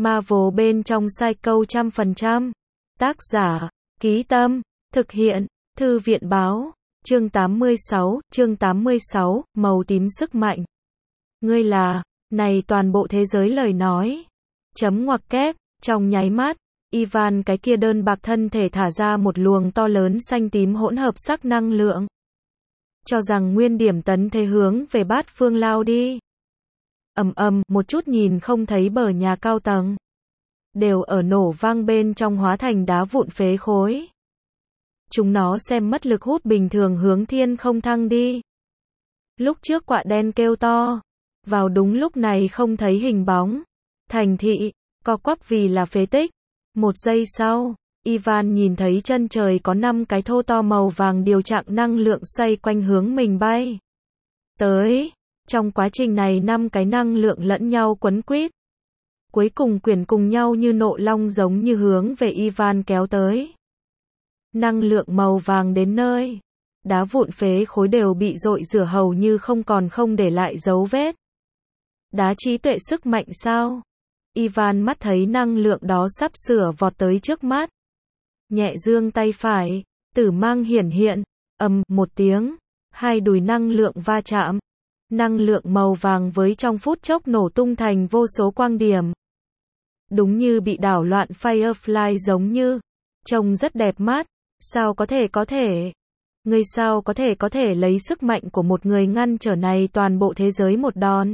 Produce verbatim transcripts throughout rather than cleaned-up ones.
Marvel bên trong Psycho trăm phần trăm. Tác giả, Ký Tâm, thực hiện, Thư viện Báo, chương tám mươi sáu, chương tám mươi sáu, màu tím sức mạnh. Ngươi là, này toàn bộ thế giới lời nói. Chấm ngoặc kép, trong nháy mắt, Ivan cái kia đơn bạc thân thể thả ra một luồng to lớn xanh tím hỗn hợp sắc năng lượng. Cho rằng nguyên điểm tấn thế hướng về bát phương lao đi. Ầm ầm, một chút nhìn không thấy bờ nhà cao tầng. Đều ở nổ vang bên trong hóa thành đá vụn phế khối. Chúng nó xem mất lực hút bình thường hướng thiên không thăng đi. Lúc trước quạ đen kêu to. Vào đúng lúc này không thấy hình bóng. Thành thị, co quắp vì là phế tích. Một giây sau, Ivan nhìn thấy chân trời có năm cái thô to màu vàng điều trạng năng lượng xoay quanh hướng mình bay. Tới, trong quá trình này năm cái năng lượng lẫn nhau quấn quýt. Cuối cùng quyển cùng nhau như nộ long giống như hướng về Ivan kéo tới. Năng lượng màu vàng đến nơi. Đá vụn phế khối đều bị dội rửa hầu như không còn không để lại dấu vết. Đá trí tuệ sức mạnh sao? Ivan mắt thấy năng lượng đó sắp sửa vọt tới trước mắt. Nhẹ dương tay phải, tử mang hiển hiện, ầm một tiếng, hai đùi năng lượng va chạm. Năng lượng màu vàng với trong phút chốc nổ tung thành vô số quang điểm. Đúng như bị đảo loạn Firefly giống như. Trông rất đẹp mắt. Sao có thể có thể? Ngươi sao có thể có thể lấy sức mạnh của một người ngăn trở này toàn bộ thế giới một đòn?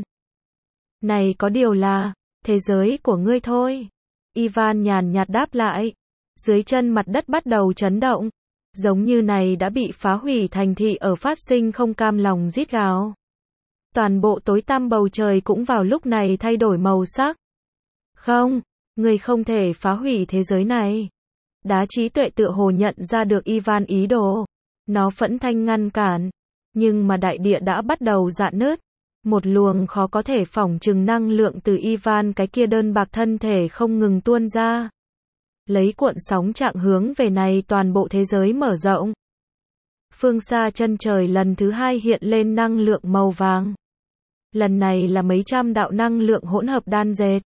Này có điều là, thế giới của ngươi thôi. Ivan nhàn nhạt đáp lại. Dưới chân mặt đất bắt đầu chấn động. Giống như này đã bị phá hủy thành thị ở phát sinh không cam lòng rít gào. Toàn bộ tối tăm bầu trời cũng vào lúc này thay đổi màu sắc. Không, ngươi không thể phá hủy thế giới này. Đá trí tuệ tựa hồ nhận ra được Ivan ý đồ. Nó phẫn thanh ngăn cản. Nhưng mà đại địa đã bắt đầu rạn nứt. Một luồng khó có thể phỏng chừng năng lượng từ Ivan cái kia đơn bạc thân thể không ngừng tuôn ra. Lấy cuộn sóng trạng hướng về này toàn bộ thế giới mở rộng. Phương xa chân trời lần thứ hai hiện lên năng lượng màu vàng. Lần này là mấy trăm đạo năng lượng hỗn hợp đan dệt.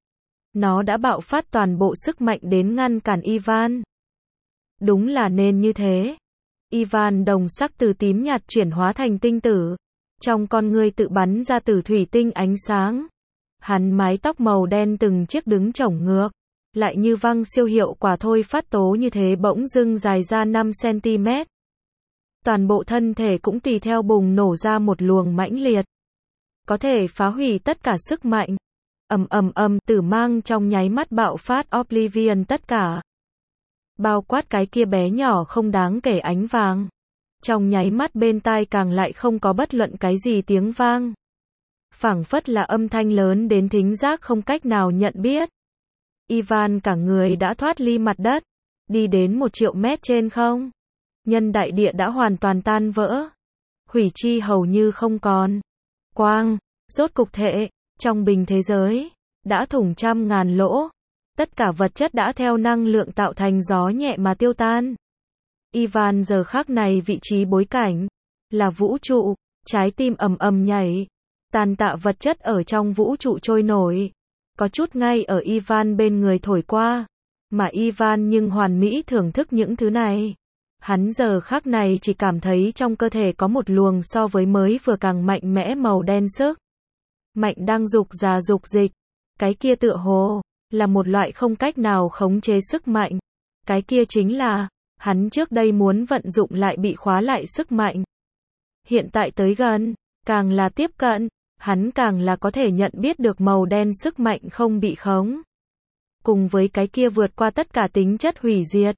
Nó đã bạo phát toàn bộ sức mạnh đến ngăn cản Ivan. Đúng là nên như thế. Ivan đồng sắc từ tím nhạt chuyển hóa thành tinh tử. Trong con ngươi tự bắn ra từ thủy tinh ánh sáng. Hắn mái tóc màu đen từng chiếc đứng chổng ngược. Lại như văng siêu hiệu quả thôi phát tố như thế bỗng dưng dài ra năm xăng ti mét. Toàn bộ thân thể cũng tùy theo bùng nổ ra một luồng mãnh liệt. Có thể phá hủy tất cả sức mạnh. Ầm ầm ầm, tử mang trong nháy mắt bạo phát Oblivion tất cả. Bao quát cái kia bé nhỏ không đáng kể ánh vàng. Trong nháy mắt bên tai càng lại không có bất luận cái gì tiếng vang. Phảng phất là âm thanh lớn đến thính giác không cách nào nhận biết. Ivan cả người đã thoát ly mặt đất. Đi đến một triệu mét trên không. Nhân đại địa đã hoàn toàn tan vỡ. Hủy chi hầu như không còn. Quang, rốt cục thể, trong bình thế giới, đã thủng trăm ngàn lỗ. Tất cả vật chất đã theo năng lượng tạo thành gió nhẹ mà tiêu tan. Ivan giờ khắc này vị trí bối cảnh, là vũ trụ, trái tim ầm ầm nhảy. Tàn tạ vật chất ở trong vũ trụ trôi nổi. Có chút ngay ở Ivan bên người thổi qua. Mà Ivan nhưng hoàn mỹ thưởng thức những thứ này. Hắn giờ khắc này chỉ cảm thấy trong cơ thể có một luồng so với mới vừa càng mạnh mẽ màu đen sức. Mạnh đang dục già dục dịch. Cái kia tựa hồ, là một loại không cách nào khống chế sức mạnh. Cái kia chính là, hắn trước đây muốn vận dụng lại bị khóa lại sức mạnh. Hiện tại tới gần, càng là tiếp cận, hắn càng là có thể nhận biết được màu đen sức mạnh không bị khống. Cùng với cái kia vượt qua tất cả tính chất hủy diệt.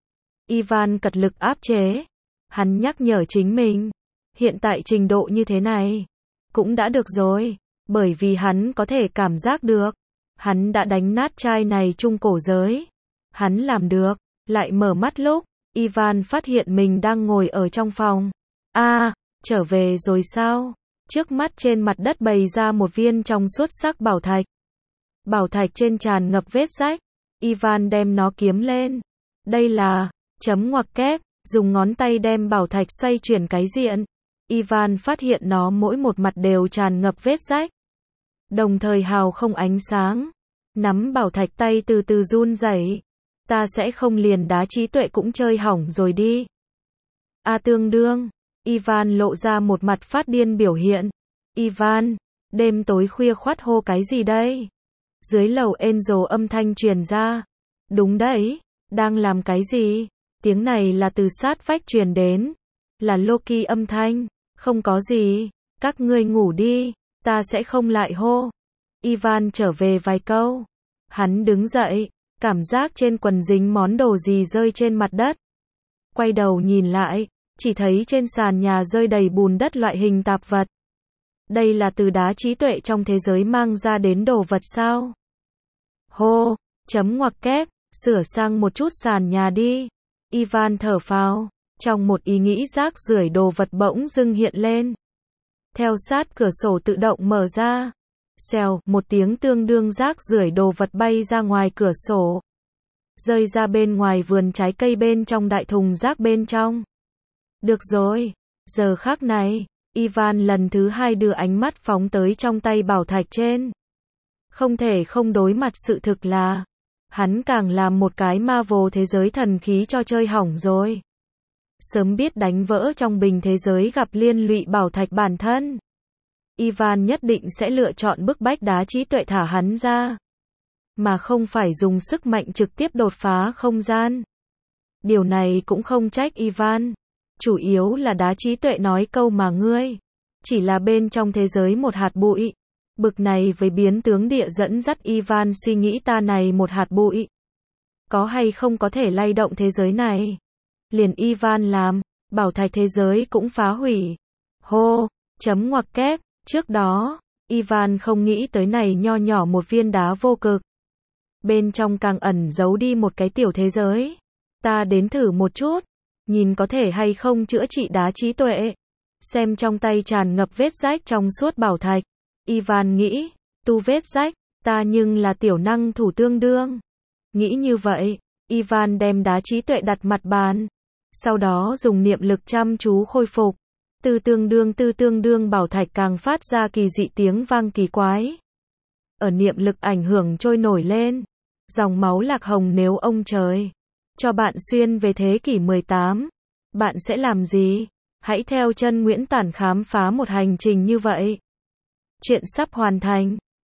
Ivan cật lực áp chế. Hắn nhắc nhở chính mình. Hiện tại trình độ như thế này. Cũng đã được rồi. Bởi vì hắn có thể cảm giác được. Hắn đã đánh nát chai này trung cổ giới. Hắn làm được. Lại mở mắt lúc. Ivan phát hiện mình đang ngồi ở trong phòng. a à, trở về rồi sao? Trước mắt trên mặt đất bày ra một viên trong suốt sắc bảo thạch. Bảo thạch trên tràn ngập vết rách. Ivan đem nó kiếm lên. Đây là, chấm ngoặc kép, dùng ngón tay đem bảo thạch xoay chuyển cái diện. Ivan phát hiện nó mỗi một mặt đều tràn ngập vết rách. Đồng thời hào không ánh sáng. Nắm bảo thạch tay từ từ run rẩy. Ta sẽ không liền đá trí tuệ cũng chơi hỏng rồi đi. A tương đương. Ivan lộ ra một mặt phát điên biểu hiện. Ivan, đêm tối khuya khoắt hô cái gì đây? Dưới lầu Angel âm thanh truyền ra. Đúng đấy, đang làm cái gì? Tiếng này là từ sát vách truyền đến. Là Loki âm thanh. Không có gì, các ngươi ngủ đi, ta sẽ không lại hô. Ivan trở về vài câu. Hắn đứng dậy, cảm giác trên quần dính món đồ gì rơi trên mặt đất. Quay đầu nhìn lại, chỉ thấy trên sàn nhà rơi đầy bùn đất loại hình tạp vật. Đây là từ đá trí tuệ trong thế giới mang ra đến đồ vật sao? Hô, chấm ngoặc kép, sửa sang một chút sàn nhà đi. Ivan thở phào, trong một ý nghĩ rác rưởi đồ vật bỗng dưng hiện lên. Theo sát cửa sổ tự động mở ra. Xèo, một tiếng tương đương rác rưởi đồ vật bay ra ngoài cửa sổ. Rơi ra bên ngoài vườn trái cây bên trong đại thùng rác bên trong. Được rồi, giờ khắc này, Ivan lần thứ hai đưa ánh mắt phóng tới trong tay bảo thạch trên. Không thể không đối mặt sự thực là, hắn càng làm một cái Marvel thế giới thần khí cho chơi hỏng rồi. Sớm biết đánh vỡ trong bình thế giới gặp liên lụy bảo thạch bản thân. Ivan nhất định sẽ lựa chọn bức bách đá trí tuệ thả hắn ra. Mà không phải dùng sức mạnh trực tiếp đột phá không gian. Điều này cũng không trách Ivan. Chủ yếu là đá trí tuệ nói câu mà ngươi. Chỉ là bên trong thế giới một hạt bụi. Bực này với biến tướng địa dẫn dắt Ivan suy nghĩ ta này một hạt bụi. Có hay không có thể lay động thế giới này. Liền Ivan làm, bảo thạch thế giới cũng phá hủy. Hô, chấm ngoặc kép, trước đó, Ivan không nghĩ tới này nho nhỏ một viên đá vô cực. Bên trong càng ẩn giấu đi một cái tiểu thế giới. Ta đến thử một chút, nhìn có thể hay không chữa trị đá trí tuệ. Xem trong tay tràn ngập vết rách trong suốt bảo thạch. Ivan nghĩ, tu vết rách, ta nhưng là tiểu năng thủ tương đương. Nghĩ như vậy, Ivan đem đá trí tuệ đặt mặt bàn. Sau đó dùng niệm lực chăm chú khôi phục. Tư tương đương tư tương đương bảo thạch càng phát ra kỳ dị tiếng vang kỳ quái. Ở niệm lực ảnh hưởng trôi nổi lên. Dòng máu lạc hồng nếu ông trời cho bạn xuyên về thế kỷ mười tám. Bạn sẽ làm gì? Hãy theo chân Nguyễn Tản khám phá một hành trình như vậy. Chuyện sắp hoàn thành.